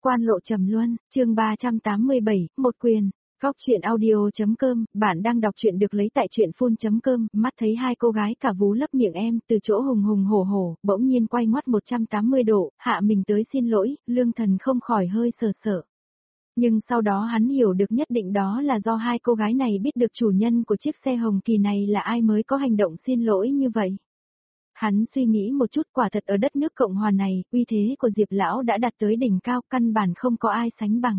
Quan Lộ Trầm Luân, chương 387, một quyền. Góc truyện audio.com, bạn đang đọc truyện được lấy tại truyện.com, mắt thấy hai cô gái cả vú lấp miệng em, từ chỗ hùng hùng hổ hổ, bỗng nhiên quay ngoắt 180 độ, hạ mình tới xin lỗi, Lương Thần không khỏi hơi sờ sợ. Nhưng sau đó hắn hiểu được nhất định đó là do hai cô gái này biết được chủ nhân của chiếc xe hồng kỳ này là ai mới có hành động xin lỗi như vậy. Hắn suy nghĩ một chút, quả thật ở đất nước Cộng hòa này, uy thế của Diệp Lão đã đạt tới đỉnh cao, căn bản không có ai sánh bằng.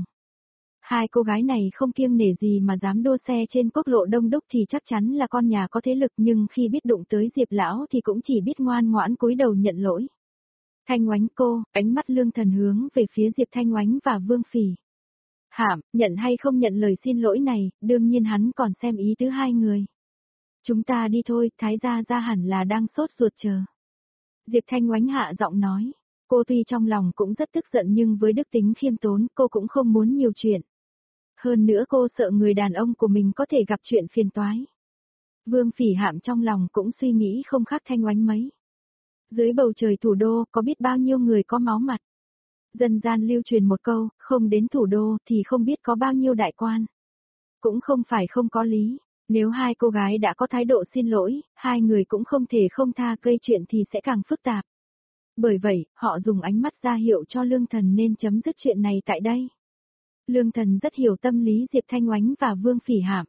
Hai cô gái này không kiêng nể gì mà dám đua xe trên quốc lộ đông đúc thì chắc chắn là con nhà có thế lực, nhưng khi biết đụng tới Diệp Lão thì cũng chỉ biết ngoan ngoãn cúi đầu nhận lỗi. Thanh Oánh cô, ánh mắt Lương Thần hướng về phía Diệp Thanh Oánh và Vương Phỉ. Hạm, nhận hay không nhận lời xin lỗi này, đương nhiên hắn còn xem ý tứ hai người. Chúng ta đi thôi, Thái gia gia hẳn là đang sốt ruột chờ. Diệp Thanh Oánh hạ giọng nói, cô tuy trong lòng cũng rất tức giận nhưng với đức tính khiêm tốn cô cũng không muốn nhiều chuyện. Hơn nữa cô sợ người đàn ông của mình có thể gặp chuyện phiền toái. Vương Phỉ Hạm trong lòng cũng suy nghĩ không khác Thanh Oánh mấy. Dưới bầu trời thủ đô có biết bao nhiêu người có máu mặt. Dân gian lưu truyền một câu, không đến thủ đô thì không biết có bao nhiêu đại quan. Cũng không phải không có lý. Nếu hai cô gái đã có thái độ xin lỗi, hai người cũng không thể không tha gây chuyện thì sẽ càng phức tạp. Bởi vậy, họ dùng ánh mắt ra hiệu cho Lương Thần nên chấm dứt chuyện này tại đây. Lương Thần rất hiểu tâm lý Diệp Thanh Oánh và Vương Phỉ Hạm.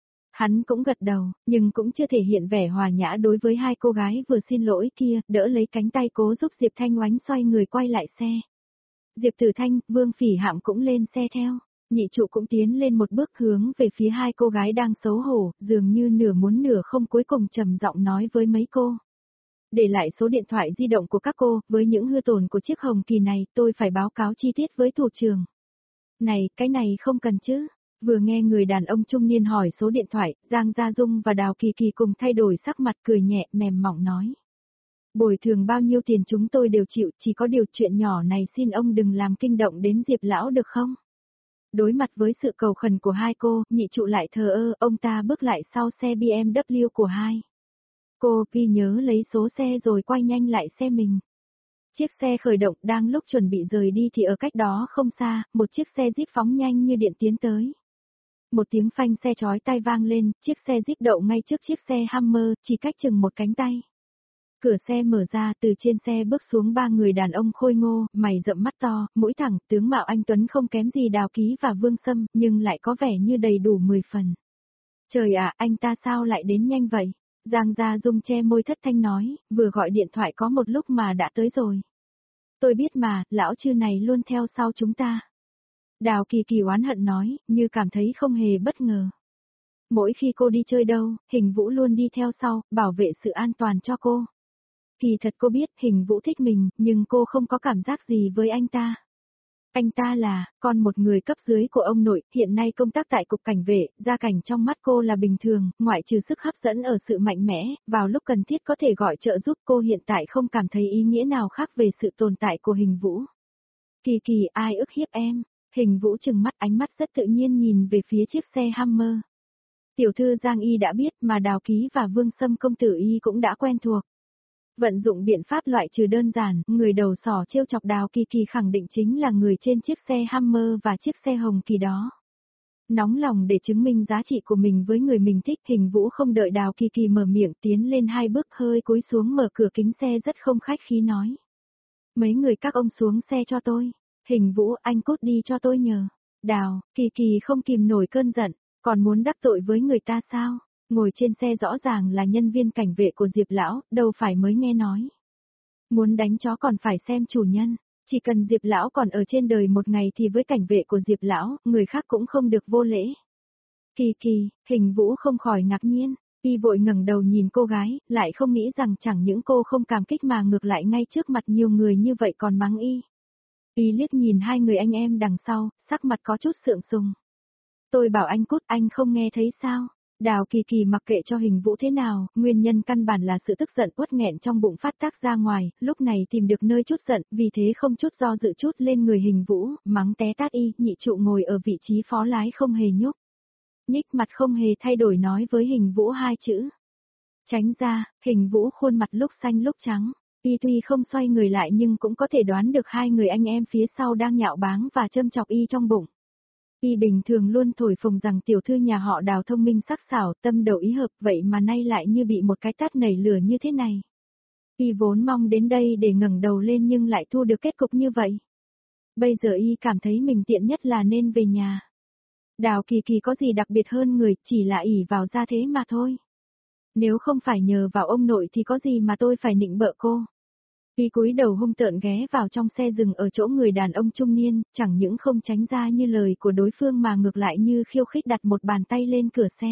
Hắn cũng gật đầu, nhưng cũng chưa thể hiện vẻ hòa nhã đối với hai cô gái vừa xin lỗi kia, đỡ lấy cánh tay cố giúp Diệp Thanh Oánh xoay người quay lại xe. Diệp Tử Thanh, Vương Phỉ Hạm cũng lên xe theo. Nhị trụ cũng tiến lên một bước hướng về phía hai cô gái đang xấu hổ, dường như nửa muốn nửa không, cuối cùng trầm giọng nói với mấy cô. Để lại số điện thoại di động của các cô, với những hư tổn của chiếc hồng kỳ này, tôi phải báo cáo chi tiết với thủ trưởng. Này, cái này không cần chứ. Vừa nghe người đàn ông trung niên hỏi số điện thoại, Giang Gia Dung và Đào Kỳ Kỳ cùng thay đổi sắc mặt, cười nhẹ, mềm mỏng nói. Bồi thường bao nhiêu tiền chúng tôi đều chịu, chỉ có điều chuyện nhỏ này xin ông đừng làm kinh động đến Diệp Lão được không? Đối mặt với sự cầu khẩn của hai cô, nhị trụ lại thờ ơ, ông ta bước lại sau xe BMW của hai. Cô ghi nhớ lấy số xe rồi quay nhanh lại xe mình. Chiếc xe khởi động, đang lúc chuẩn bị rời đi thì ở cách đó không xa, một chiếc xe Jeep phóng nhanh như điện tiến tới. Một tiếng phanh xe chói tai vang lên, chiếc xe Jeep đậu ngay trước chiếc xe Hummer, chỉ cách chừng một cánh tay. Cửa xe mở ra, từ trên xe bước xuống ba người đàn ông khôi ngô, mày rậm mắt to, mũi thẳng, tướng mạo anh tuấn không kém gì Đào Ký và Vương Sâm, nhưng lại có vẻ như đầy đủ 10 phần. Trời ạ, anh ta sao lại đến nhanh vậy? Giang Gia Dung che môi thất thanh nói, vừa gọi điện thoại có một lúc mà đã tới rồi. Tôi biết mà, lão chư này luôn theo sau chúng ta. Đào Kỳ Kỳ oán hận nói, như cảm thấy không hề bất ngờ. Mỗi khi cô đi chơi đâu, Hình Vũ luôn đi theo sau, bảo vệ sự an toàn cho cô. Kỳ thật cô biết Hình Vũ thích mình, nhưng cô không có cảm giác gì với anh ta. Anh ta là, con một người cấp dưới của ông nội, hiện nay công tác tại cục cảnh vệ, gia cảnh trong mắt cô là bình thường, ngoại trừ sức hấp dẫn ở sự mạnh mẽ, vào lúc cần thiết có thể gọi trợ giúp, cô hiện tại không cảm thấy ý nghĩa nào khác về sự tồn tại của Hình Vũ. Kỳ Kỳ, ai ức hiếp em? Hình Vũ trừng mắt, ánh mắt rất tự nhiên nhìn về phía chiếc xe Hummer. Tiểu thư Giang Y đã biết mà Đào Ký và Vương Sâm công tử Y cũng đã quen thuộc. Vận dụng biện pháp loại trừ đơn giản, người đầu sỏ trêu chọc Đào Kỳ Kỳ khẳng định chính là người trên chiếc xe Hummer và chiếc xe hồng kỳ đó. Nóng lòng để chứng minh giá trị của mình với người mình thích, Hình Vũ không đợi Đào Kỳ Kỳ mở miệng tiến lên hai bước hơi cúi xuống mở cửa kính xe rất không khách khí nói. Mấy người các ông xuống xe cho tôi. Hình Vũ, anh cút đi cho tôi nhờ. Đào Kỳ Kỳ không kìm nổi cơn giận, còn muốn đắc tội với người ta sao? Ngồi trên xe rõ ràng là nhân viên cảnh vệ của Diệp Lão, đâu phải mới nghe nói. Muốn đánh chó còn phải xem chủ nhân, chỉ cần Diệp Lão còn ở trên đời một ngày thì với cảnh vệ của Diệp Lão, người khác cũng không được vô lễ. Kỳ Kỳ, Hình Vũ không khỏi ngạc nhiên, y vội ngẩng đầu nhìn cô gái, lại không nghĩ rằng chẳng những cô không cảm kích mà ngược lại ngay trước mặt nhiều người như vậy còn mắng y. Y liếc nhìn hai người anh em đằng sau, sắc mặt có chút sượng sùng. Tôi bảo anh cút, anh không nghe thấy sao? Đào Kỳ Kỳ mặc kệ cho Hình Vũ thế nào, nguyên nhân căn bản là sự tức giận uất nghẹn trong bụng phát tác ra ngoài, lúc này tìm được nơi chút giận, vì thế không chút do dự chút lên người Hình Vũ, mắng té tát y, nhị trụ ngồi ở vị trí phó lái không hề nhúc. Nhích mặt không hề thay đổi nói với Hình Vũ hai chữ. Tránh ra, Hình Vũ khuôn mặt lúc xanh lúc trắng. Y tuy không xoay người lại nhưng cũng có thể đoán được hai người anh em phía sau đang nhạo báng và châm chọc Y trong bụng. Y bình thường luôn thổi phồng rằng tiểu thư nhà họ Đào thông minh sắc sảo, tâm đầu ý hợp, vậy mà nay lại như bị một cái tát nảy lửa như thế này. Y vốn mong đến đây để ngẩng đầu lên nhưng lại thu được kết cục như vậy. Bây giờ Y cảm thấy mình tiện nhất là nên về nhà. Đào Kỳ Kỳ có gì đặc biệt hơn người, chỉ là ỷ vào gia thế mà thôi. Nếu không phải nhờ vào ông nội thì có gì mà tôi phải nịnh bợ cô. Y cúi đầu hung tợn ghé vào trong xe dừng ở chỗ người đàn ông trung niên, chẳng những không tránh ra như lời của đối phương mà ngược lại như khiêu khích đặt một bàn tay lên cửa xe.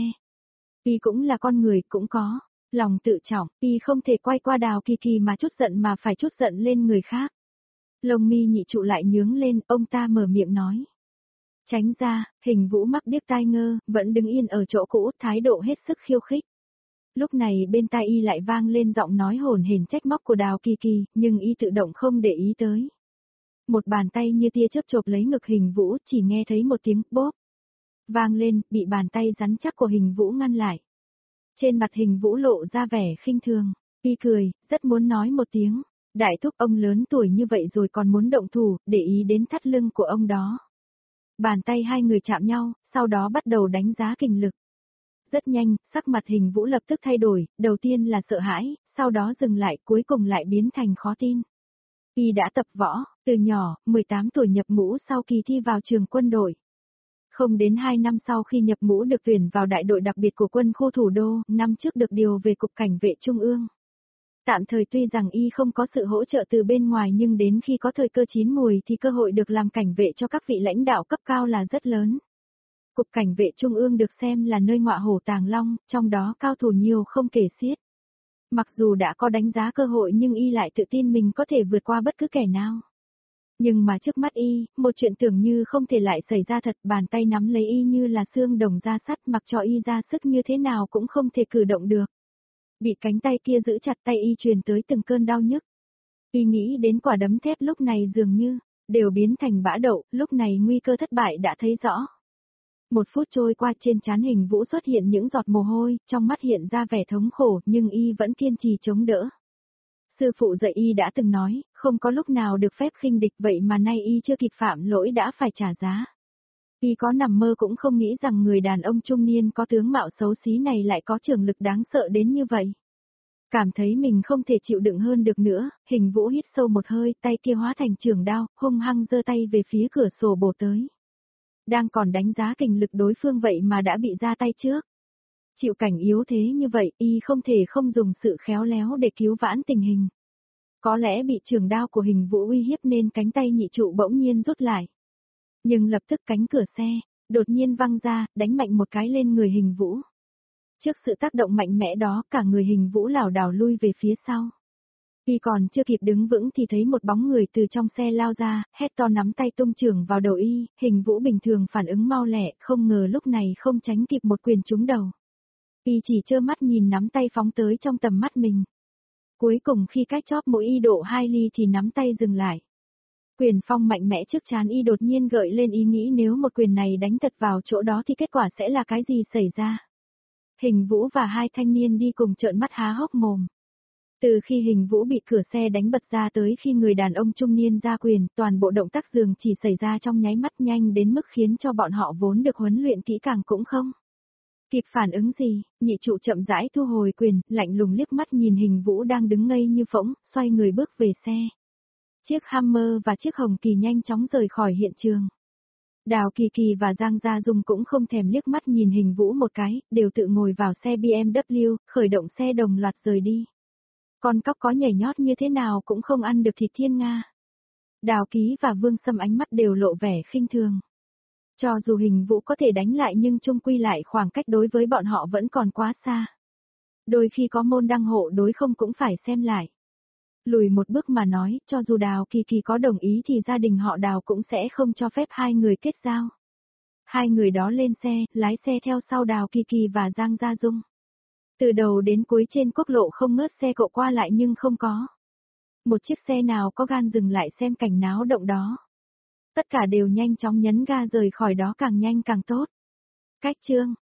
Y cũng là con người, cũng có lòng tự trọng, Y không thể quay qua Đào Kỳ Kỳ mà trút giận mà phải trút giận lên người khác. Lông mi nhị trụ lại nhướng lên, ông ta mở miệng nói. Tránh ra, Hình Vũ mắc điếc tai ngơ, vẫn đứng yên ở chỗ cũ, thái độ hết sức khiêu khích. Lúc này bên tai Y lại vang lên giọng nói hồn hển trách móc của Đào Kỳ Kỳ, nhưng Y tự động không để ý tới. Một bàn tay như tia chớp chộp lấy ngực Hình Vũ, chỉ nghe thấy một tiếng bóp vang lên, bị bàn tay rắn chắc của Hình Vũ ngăn lại. Trên mặt Hình Vũ lộ ra vẻ khinh thường, Y cười, rất muốn nói một tiếng, đại thúc ông lớn tuổi như vậy rồi còn muốn động thủ, để ý đến thắt lưng của ông đó. Bàn tay hai người chạm nhau, sau đó bắt đầu đánh giá kình lực. Rất nhanh, sắc mặt Hình Vũ lập tức thay đổi, đầu tiên là sợ hãi, sau đó dừng lại, cuối cùng lại biến thành khó tin. Y đã tập võ, từ nhỏ, 18 tuổi nhập ngũ sau kỳ thi vào trường quân đội. Không đến 2 năm sau khi nhập ngũ được tuyển vào đại đội đặc biệt của quân khu thủ đô, năm trước được điều về Cục Cảnh vệ Trung ương. Tạm thời tuy rằng Y không có sự hỗ trợ từ bên ngoài nhưng đến khi có thời cơ chín mùi thì cơ hội được làm cảnh vệ cho các vị lãnh đạo cấp cao là rất lớn. Cục Cảnh vệ Trung ương được xem là nơi ngọa hổ tàng long, trong đó cao thủ nhiều không kể xiết. Mặc dù đã có đánh giá cơ hội nhưng Y lại tự tin mình có thể vượt qua bất cứ kẻ nào. Nhưng mà trước mắt Y, một chuyện tưởng như không thể lại xảy ra thật, bàn tay nắm lấy Y như là xương đồng da sắt, mặc cho Y ra sức như thế nào cũng không thể cử động được. Bị cánh tay kia giữ chặt, tay Y truyền tới từng cơn đau nhức. Y nghĩ đến quả đấm thép lúc này dường như đều biến thành bã đậu, lúc này nguy cơ thất bại đã thấy rõ. 1 phút trôi qua, trên trán Hình Vũ xuất hiện những giọt mồ hôi, trong mắt hiện ra vẻ thống khổ, nhưng Y vẫn kiên trì chống đỡ. Sư phụ dạy Y đã từng nói, không có lúc nào được phép khinh địch, vậy mà nay Y chưa kịp phạm lỗi đã phải trả giá. Y có nằm mơ cũng không nghĩ rằng người đàn ông trung niên có tướng mạo xấu xí này lại có trường lực đáng sợ đến như vậy. Cảm thấy mình không thể chịu đựng hơn được nữa, Hình Vũ hít sâu một hơi, tay kia hóa thành trường đao, hung hăng giơ tay về phía cửa sổ bổ tới. Đang còn đánh giá kình lực đối phương vậy mà đã bị ra tay trước. Chịu cảnh yếu thế như vậy, Y không thể không dùng sự khéo léo để cứu vãn tình hình. Có lẽ bị trường đao của Hình Vũ uy hiếp nên cánh tay nhị trụ bỗng nhiên rút lại. Nhưng lập tức cánh cửa xe đột nhiên văng ra, đánh mạnh một cái lên người Hình Vũ. Trước sự tác động mạnh mẽ đó, cả người Hình Vũ lảo đảo lui về phía sau. Y còn chưa kịp đứng vững thì thấy một bóng người từ trong xe lao ra, hét to nắm tay tung chưởng vào đầu Y, Hình Vũ bình thường phản ứng mau lẹ, không ngờ lúc này không tránh kịp một quyền trúng đầu. Y chỉ trơ mắt nhìn nắm tay phóng tới trong tầm mắt mình. Cuối cùng khi cách chóp mũi Y độ 2 ly thì nắm tay dừng lại. Quyền phong mạnh mẽ trước trán Y đột nhiên gợi lên ý nghĩ nếu một quyền này đánh thật vào chỗ đó thì kết quả sẽ là cái gì xảy ra. Hình Vũ và hai thanh niên đi cùng trợn mắt há hốc mồm. Từ khi Hình Vũ bị cửa xe đánh bật ra tới khi người đàn ông trung niên ra quyền, toàn bộ động tác dường chỉ xảy ra trong nháy mắt, nhanh đến mức khiến cho bọn họ vốn được huấn luyện kỹ càng cũng không kịp phản ứng gì. Nhị trụ chậm rãi thu hồi quyền, lạnh lùng liếc mắt nhìn Hình Vũ đang đứng ngây như phỗng, xoay người bước về xe. Chiếc Hammer và chiếc Hồng Kỳ nhanh chóng rời khỏi hiện trường. Đào Kỳ Kỳ và Giang Gia Dung cũng không thèm liếc mắt nhìn Hình Vũ một cái, đều tự ngồi vào xe BMW, khởi động xe đồng loạt rời đi. Con cóc có nhảy nhót như thế nào cũng không ăn được thịt thiên nga. Đào Ký và Vương Sâm ánh mắt đều lộ vẻ khinh thường. Cho dù Hình Vũ có thể đánh lại nhưng chung quy lại khoảng cách đối với bọn họ vẫn còn quá xa. Đôi khi có môn đăng hộ đối không cũng phải xem lại. Lùi một bước mà nói, cho dù Đào Kỳ Kỳ có đồng ý thì gia đình họ Đào cũng sẽ không cho phép hai người kết giao. Hai người đó lên xe, lái xe theo sau Đào Kỳ Kỳ và Giang Gia Dung. Từ đầu đến cuối trên quốc lộ không ngớt xe cộ qua lại nhưng không có một chiếc xe nào có gan dừng lại xem cảnh náo động đó. Tất cả đều nhanh chóng nhấn ga rời khỏi đó càng nhanh càng tốt. Cách chương